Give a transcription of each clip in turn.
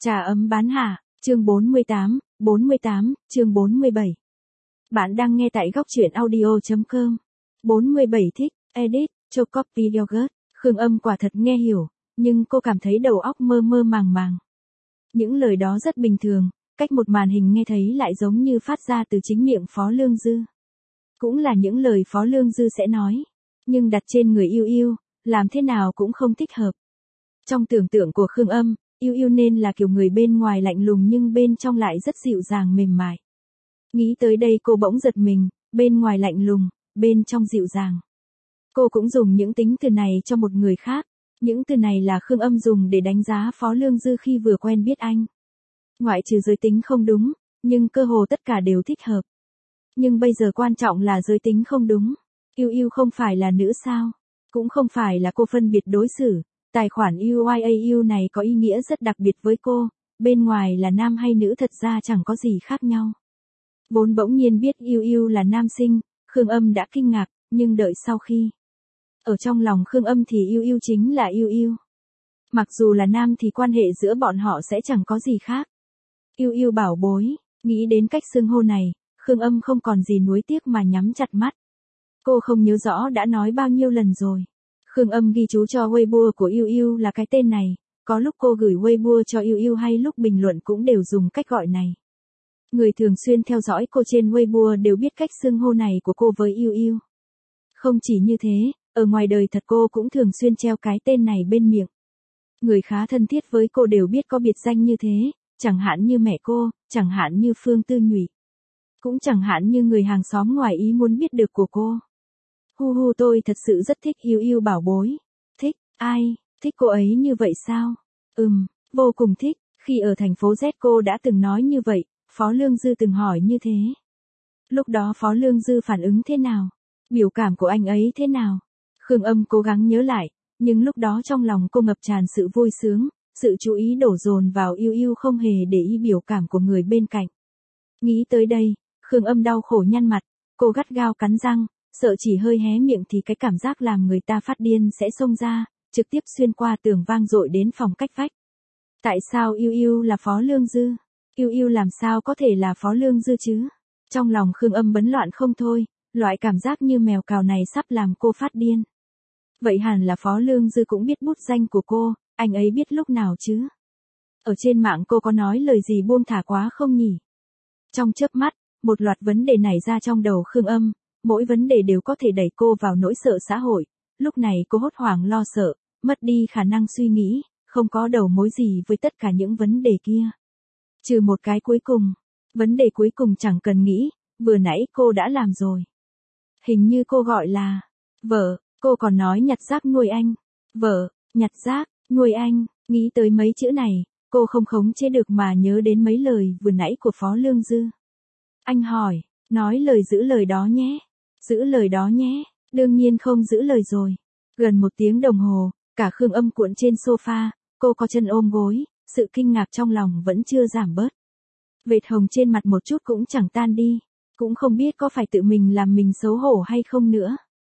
Trà ấm bán hạ, chương 48, chương 47. Bạn đang nghe tại góc truyện audio.com. 47 thích, edit, cho copy yogurt. Khương Âm quả thật nghe hiểu, nhưng cô cảm thấy đầu óc mơ mơ màng màng. Những lời đó rất bình thường, cách một màn hình nghe thấy lại giống như phát ra từ chính miệng Phó Lương Dư. Cũng là những lời Phó Lương Dư sẽ nói, nhưng đặt trên người Yêu Yêu, làm thế nào cũng không thích hợp. Trong tưởng tượng của Khương Âm, Yêu Yêu nên là kiểu người bên ngoài lạnh lùng nhưng bên trong lại rất dịu dàng mềm mại. Nghĩ tới đây cô bỗng giật mình, bên ngoài lạnh lùng, bên trong dịu dàng. Cô cũng dùng những tính từ này cho một người khác, những từ này là Khương Âm dùng để đánh giá Phó Lương Dư khi vừa quen biết anh. Ngoại trừ giới tính không đúng, nhưng cơ hồ tất cả đều thích hợp. Nhưng bây giờ quan trọng là giới tính không đúng. Yêu Yêu không phải là nữ sao? Cũng không phải là cô phân biệt đối xử. Tài khoản UYAU này có ý nghĩa rất đặc biệt với cô, bên ngoài là nam hay nữ thật ra chẳng có gì khác nhau. Vốn bỗng nhiên biết Yêu Yêu là nam sinh, Khương Âm đã kinh ngạc, nhưng đợi sau khi. Ở trong lòng Khương Âm thì Yêu Yêu chính là Yêu Yêu. Mặc dù là nam thì quan hệ giữa bọn họ sẽ chẳng có gì khác. Yêu Yêu bảo bối, nghĩ đến cách xưng hô này, Khương Âm không còn gì nuối tiếc mà nhắm chặt mắt. Cô không nhớ rõ đã nói bao nhiêu lần rồi. Khương Âm ghi chú cho Weibo của Yêu Yêu là cái tên này, có lúc cô gửi Weibo cho Yêu Yêu hay lúc bình luận cũng đều dùng cách gọi này. Người thường xuyên theo dõi cô trên Weibo đều biết cách xưng hô này của cô với Yêu Yêu. Không chỉ như thế, ở ngoài đời thật cô cũng thường xuyên treo cái tên này bên miệng. Người khá thân thiết với cô đều biết có biệt danh như thế, chẳng hạn như mẹ cô, chẳng hạn như Phương Tư Nhụy. Cũng chẳng hạn như người hàng xóm ngoài ý muốn biết được của cô. Hu hu, tôi thật sự rất thích Yêu Yêu bảo bối. Thích, ai, thích cô ấy như vậy sao? Vô cùng thích, khi ở thành phố Z cô đã từng nói như vậy, Phó Lương Dư từng hỏi như thế. Lúc đó Phó Lương Dư phản ứng thế nào? Biểu cảm của anh ấy thế nào? Khương Âm cố gắng nhớ lại, nhưng lúc đó trong lòng cô ngập tràn sự vui sướng, sự chú ý đổ dồn vào Yêu Yêu không hề để ý biểu cảm của người bên cạnh. Nghĩ tới đây, Khương Âm đau khổ nhăn mặt, cô gắt gao cắn răng. Sợ chỉ hơi hé miệng thì cái cảm giác làm người ta phát điên sẽ xông ra, trực tiếp xuyên qua tường vang dội đến phòng cách vách. Tại sao Yêu Yêu là Phó Lương Dư? Yêu Yêu làm sao có thể là Phó Lương Dư chứ? Trong lòng Khương Âm bấn loạn không thôi, loại cảm giác như mèo cào này sắp làm cô phát điên. Vậy hẳn là Phó Lương Dư cũng biết bút danh của cô, anh ấy biết lúc nào chứ? Ở trên mạng cô có nói lời gì buông thả quá không nhỉ? Trong chớp mắt, một loạt vấn đề nảy ra trong đầu Khương Âm. Mỗi vấn đề đều có thể đẩy cô vào nỗi sợ xã hội, lúc này cô hốt hoảng lo sợ, mất đi khả năng suy nghĩ, không có đầu mối gì với tất cả những vấn đề kia. Trừ một cái cuối cùng, vấn đề cuối cùng chẳng cần nghĩ, vừa nãy cô đã làm rồi. Hình như cô gọi là, vợ, cô còn nói nhặt rác nuôi anh. Vợ, nhặt rác, nuôi anh, nghĩ tới mấy chữ này, cô không khống chế được mà nhớ đến mấy lời vừa nãy của Phó Lương Dư. Anh hỏi, nói lời giữ lời đó nhé. Giữ lời đó nhé, đương nhiên không giữ lời rồi. Gần 1 tiếng đồng hồ, cả Khương Âm cuộn trên sofa, cô có chân ôm gối, sự kinh ngạc trong lòng vẫn chưa giảm bớt. Vệt hồng trên mặt một chút cũng chẳng tan đi, cũng không biết có phải tự mình làm mình xấu hổ hay không nữa.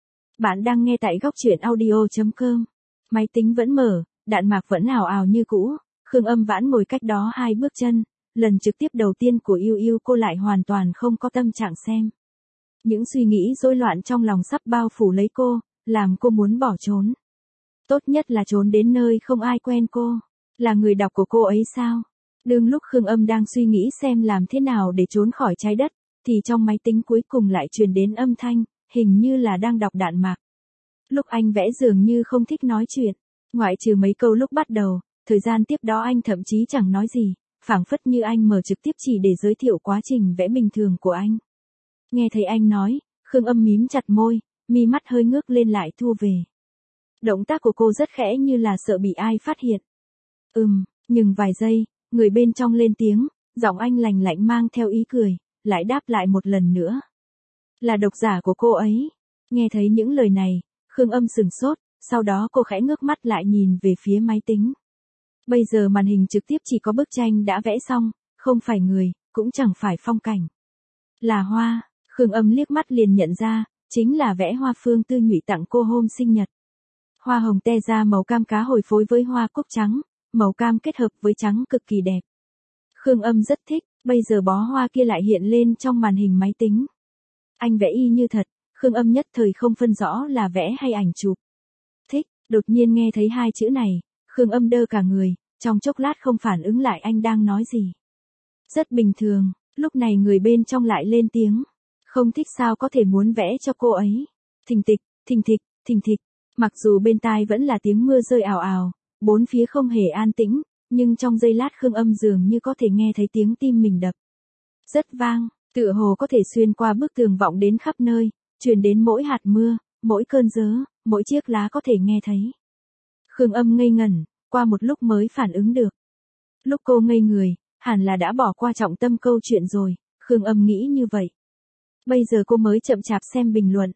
Bạn đang nghe tại góc truyện audio.com. Máy tính vẫn mở, đạn mạc vẫn ào ào như cũ, Khương Âm vãn ngồi cách đó 2 bước chân, lần trực tiếp đầu tiên của Yêu Yêu cô lại hoàn toàn không có tâm trạng xem. Những suy nghĩ rối loạn trong lòng sắp bao phủ lấy cô, làm cô muốn bỏ trốn. Tốt nhất là trốn đến nơi không ai quen cô. Là người đọc của cô ấy sao? Đương lúc Khương Âm đang suy nghĩ xem làm thế nào để trốn khỏi trái đất, thì trong máy tính cuối cùng lại truyền đến âm thanh, hình như là đang đọc đạn mạc. Lúc anh vẽ dường như không thích nói chuyện, ngoại trừ mấy câu lúc bắt đầu, thời gian tiếp đó anh thậm chí chẳng nói gì, phảng phất như anh mở trực tiếp chỉ để giới thiệu quá trình vẽ bình thường của anh. Nghe thấy anh nói, Khương Âm mím chặt môi, mi mắt hơi ngước lên lại thu về. Động tác của cô rất khẽ như là sợ bị ai phát hiện. Nhưng vài giây, người bên trong lên tiếng, giọng anh lành lạnh mang theo ý cười, lại đáp lại một lần nữa. Là độc giả của cô ấy. Nghe thấy những lời này, Khương Âm sửng sốt, sau đó cô khẽ ngước mắt lại nhìn về phía máy tính. Bây giờ màn hình trực tiếp chỉ có bức tranh đã vẽ xong, không phải người, cũng chẳng phải phong cảnh. Là hoa. Khương Âm liếc mắt liền nhận ra, chính là vẽ hoa Phương Tư Nhụy tặng cô hôm sinh nhật. Hoa hồng te ra màu cam cá hồi phối với hoa cúc trắng, màu cam kết hợp với trắng cực kỳ đẹp. Khương Âm rất thích, bây giờ bó hoa kia lại hiện lên trong màn hình máy tính. Anh vẽ y như thật, Khương Âm nhất thời không phân rõ là vẽ hay ảnh chụp. Thích, đột nhiên nghe thấy hai chữ này, Khương Âm đơ cả người, trong chốc lát không phản ứng lại anh đang nói gì. Rất bình thường, lúc này người bên trong lại lên tiếng. Không thích sao có thể muốn vẽ cho cô ấy. Thình thịch, thình thịch, thình thịch. Mặc dù bên tai vẫn là tiếng mưa rơi ào ào, bốn phía không hề an tĩnh, nhưng trong giây lát Khương Âm dường như có thể nghe thấy tiếng tim mình đập. Rất vang, tựa hồ có thể xuyên qua bức tường vọng đến khắp nơi, truyền đến mỗi hạt mưa, mỗi cơn gió, mỗi chiếc lá có thể nghe thấy. Khương Âm ngây ngẩn, qua một lúc mới phản ứng được. Lúc cô ngây người, hẳn là đã bỏ qua trọng tâm câu chuyện rồi, Khương Âm nghĩ như vậy. Bây giờ cô mới chậm chạp xem bình luận.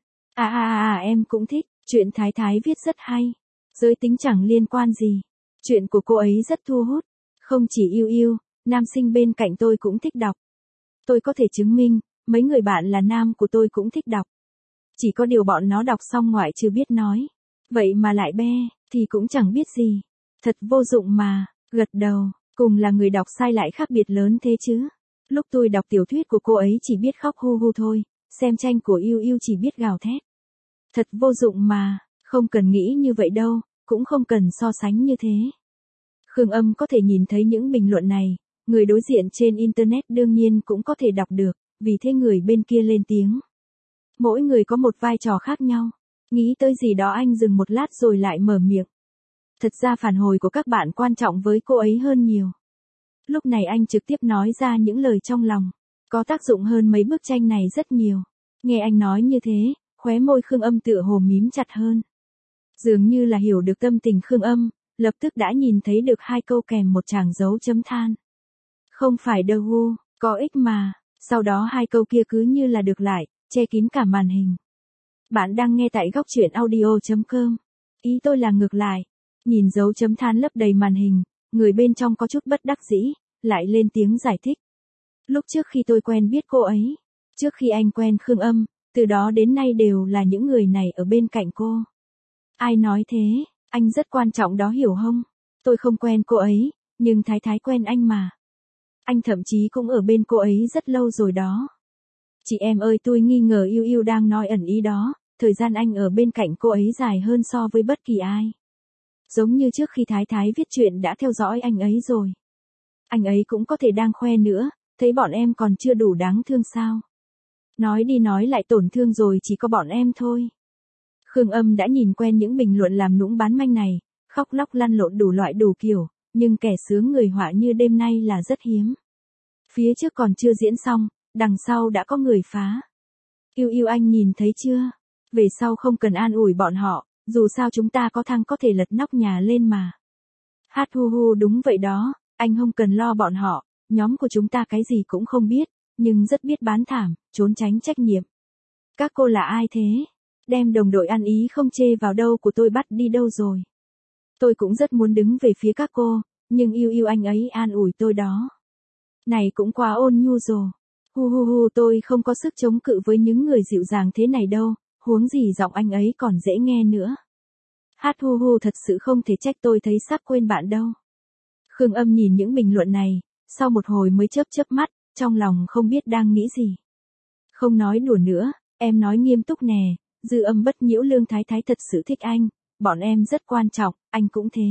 Em cũng thích, chuyện Thái Thái viết rất hay. Giới tính chẳng liên quan gì. Chuyện của cô ấy rất thu hút. Không chỉ yêu yêu, nam sinh bên cạnh tôi cũng thích đọc. Tôi có thể chứng minh, mấy người bạn là nam của tôi cũng thích đọc. Chỉ có điều bọn nó đọc xong ngoại trừ biết nói. Vậy mà lại be, thì cũng chẳng biết gì. Thật vô dụng mà, gật đầu, cùng là người đọc sai lại khác biệt lớn thế chứ. Lúc tôi đọc tiểu thuyết của cô ấy chỉ biết khóc hu hu thôi, xem tranh của yêu yêu chỉ biết gào thét. Thật vô dụng mà, không cần nghĩ như vậy đâu, cũng không cần so sánh như thế. Khương Âm có thể nhìn thấy những bình luận này, người đối diện trên Internet đương nhiên cũng có thể đọc được, vì thế người bên kia lên tiếng. Mỗi người có một vai trò khác nhau. Nghĩ tới gì đó anh dừng một lát rồi lại mở miệng. Thật ra phản hồi của các bạn quan trọng với cô ấy hơn nhiều. Lúc này anh trực tiếp nói ra những lời trong lòng. Có tác dụng hơn mấy bức tranh này rất nhiều. Nghe anh nói như thế, khóe môi Khương Âm tựa hồ mím chặt hơn. Dường như là hiểu được tâm tình Khương Âm, lập tức đã nhìn thấy được hai câu kèm một tràng dấu chấm than. Không phải đâu, có ích mà. Sau đó hai câu kia cứ như là được lại, che kín cả màn hình. Bạn đang nghe tại góc truyện audio.com. Ý tôi là ngược lại. Nhìn dấu chấm than lấp đầy màn hình, người bên trong có chút bất đắc dĩ, lại lên tiếng giải thích. Lúc trước khi tôi quen biết cô ấy, trước khi anh quen Khương Âm, từ đó đến nay đều là những người này ở bên cạnh cô. Ai nói thế, anh rất quan trọng đó hiểu không? Tôi không quen cô ấy, nhưng Thái Thái quen anh mà. Anh thậm chí cũng ở bên cô ấy rất lâu rồi đó. Chị em ơi, tôi nghi ngờ yêu yêu đang nói ẩn ý đó, thời gian anh ở bên cạnh cô ấy dài hơn so với bất kỳ ai. Giống như trước khi Thái Thái viết chuyện đã theo dõi anh ấy rồi. Anh ấy cũng có thể đang khoe nữa, thấy bọn em còn chưa đủ đáng thương sao. Nói đi nói lại tổn thương rồi chỉ có bọn em thôi. Khương Âm đã nhìn quen những bình luận làm nũng bán manh này, khóc lóc lăn lộn đủ loại đủ kiểu, nhưng kẻ sướng người họa như đêm nay là rất hiếm. Phía trước còn chưa diễn xong, đằng sau đã có người phá. Yêu yêu anh nhìn thấy chưa? Về sau không cần an ủi bọn họ, dù sao chúng ta có thang có thể lật nóc nhà lên mà. Hát hu hu đúng vậy đó, anh không cần lo bọn họ, nhóm của chúng ta cái gì cũng không biết, nhưng rất biết bán thảm, trốn tránh trách nhiệm. Các cô là ai thế? Đem đồng đội ăn ý không chê vào đâu của tôi bắt đi đâu rồi? Tôi cũng rất muốn đứng về phía các cô, nhưng yêu yêu anh ấy an ủi tôi đó. Này cũng quá ôn nhu rồi. Hu hu hu, tôi không có sức chống cự với những người dịu dàng thế này đâu, huống gì giọng anh ấy còn dễ nghe nữa. Hát hu hu, thật sự không thể trách tôi thấy sắp quên bạn đâu. Khương Âm nhìn những bình luận này, sau một hồi mới chớp chớp mắt, trong lòng không biết đang nghĩ gì. Không nói đùa nữa, em nói nghiêm túc nè, Dư Âm bất nhiễu Lương Thái Thái thật sự thích anh, bọn em rất quan trọng, anh cũng thế.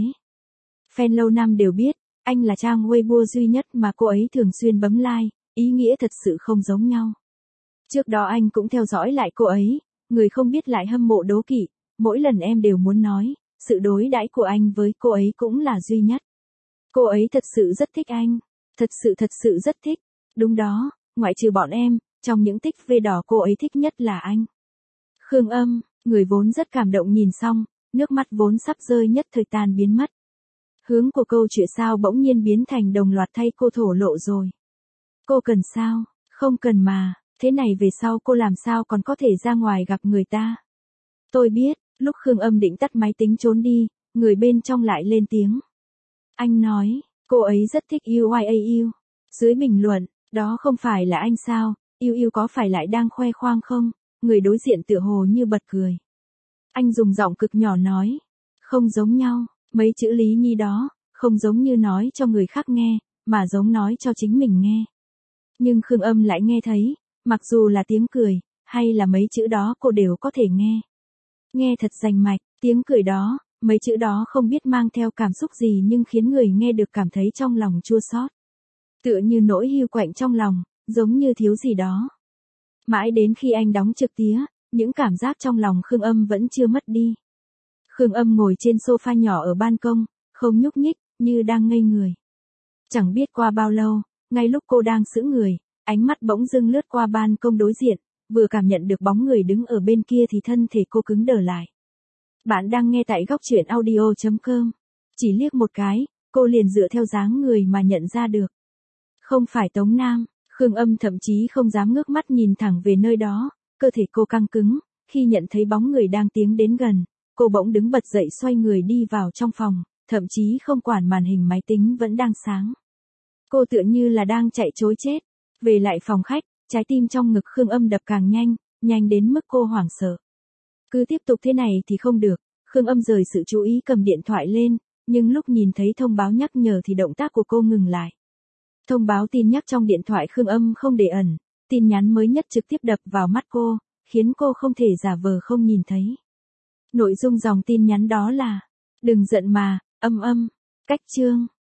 Fan lâu năm đều biết, anh là trang Weibo duy nhất mà cô ấy thường xuyên bấm like, ý nghĩa thật sự không giống nhau. Trước đó anh cũng theo dõi lại cô ấy, người không biết lại hâm mộ đố kỵ, mỗi lần em đều muốn nói, sự đối đãi của anh với cô ấy cũng là duy nhất. Cô ấy thật sự rất thích anh, thật sự rất thích, đúng đó, ngoại trừ bọn em, trong những tích vê đỏ cô ấy thích nhất là anh. Khương Âm, người vốn rất cảm động nhìn xong, nước mắt vốn sắp rơi nhất thời tan biến mất. Hướng của câu chuyện sao bỗng nhiên biến thành đồng loạt thay cô thổ lộ rồi. Cô cần sao? Không cần mà, thế này về sau cô làm sao còn có thể ra ngoài gặp người ta? Tôi biết, lúc Khương Âm định tắt máy tính trốn đi, người bên trong lại lên tiếng. Anh nói, cô ấy rất thích UYAU. Dưới bình luận, đó không phải là anh sao, yêu yêu có phải lại đang khoe khoang không? Người đối diện tựa hồ như bật cười. Anh dùng giọng cực nhỏ nói, không giống nhau, mấy chữ Lý Nhi đó, không giống như nói cho người khác nghe, mà giống nói cho chính mình nghe. Nhưng Khương Âm lại nghe thấy, mặc dù là tiếng cười, hay là mấy chữ đó cô đều có thể nghe. Nghe thật rành mạch, tiếng cười đó, mấy chữ đó không biết mang theo cảm xúc gì nhưng khiến người nghe được cảm thấy trong lòng chua xót. Tựa như nỗi hiu quạnh trong lòng, giống như thiếu gì đó. Mãi đến khi anh đóng trực tía, những cảm giác trong lòng Khương Âm vẫn chưa mất đi. Khương Âm ngồi trên sofa nhỏ ở ban công, không nhúc nhích, như đang ngây người. Chẳng biết qua bao lâu, ngay lúc cô đang sững người, ánh mắt bỗng dưng lướt qua ban công đối diện, vừa cảm nhận được bóng người đứng ở bên kia thì thân thể cô cứng đờ lại. Bạn đang nghe tại góc truyện audio.com. Chỉ liếc một cái, cô liền dựa theo dáng người mà nhận ra được. Không phải Tống Nam, Khương Âm thậm chí không dám ngước mắt nhìn thẳng về nơi đó, cơ thể cô căng cứng, khi nhận thấy bóng người đang tiến đến gần, cô bỗng đứng bật dậy xoay người đi vào trong phòng, thậm chí không quản màn hình máy tính vẫn đang sáng. Cô tựa như là đang chạy trối chết. Về lại phòng khách, trái tim trong ngực Khương Âm đập càng nhanh, nhanh đến mức cô hoảng sợ. Cứ tiếp tục thế này thì không được, Khương Âm rời sự chú ý cầm điện thoại lên, nhưng lúc nhìn thấy thông báo nhắc nhở thì động tác của cô ngừng lại. Thông báo tin nhắc trong điện thoại Khương Âm không để ẩn, tin nhắn mới nhất trực tiếp đập vào mắt cô, khiến cô không thể giả vờ không nhìn thấy. Nội dung dòng tin nhắn đó là: đừng giận mà, cách chương.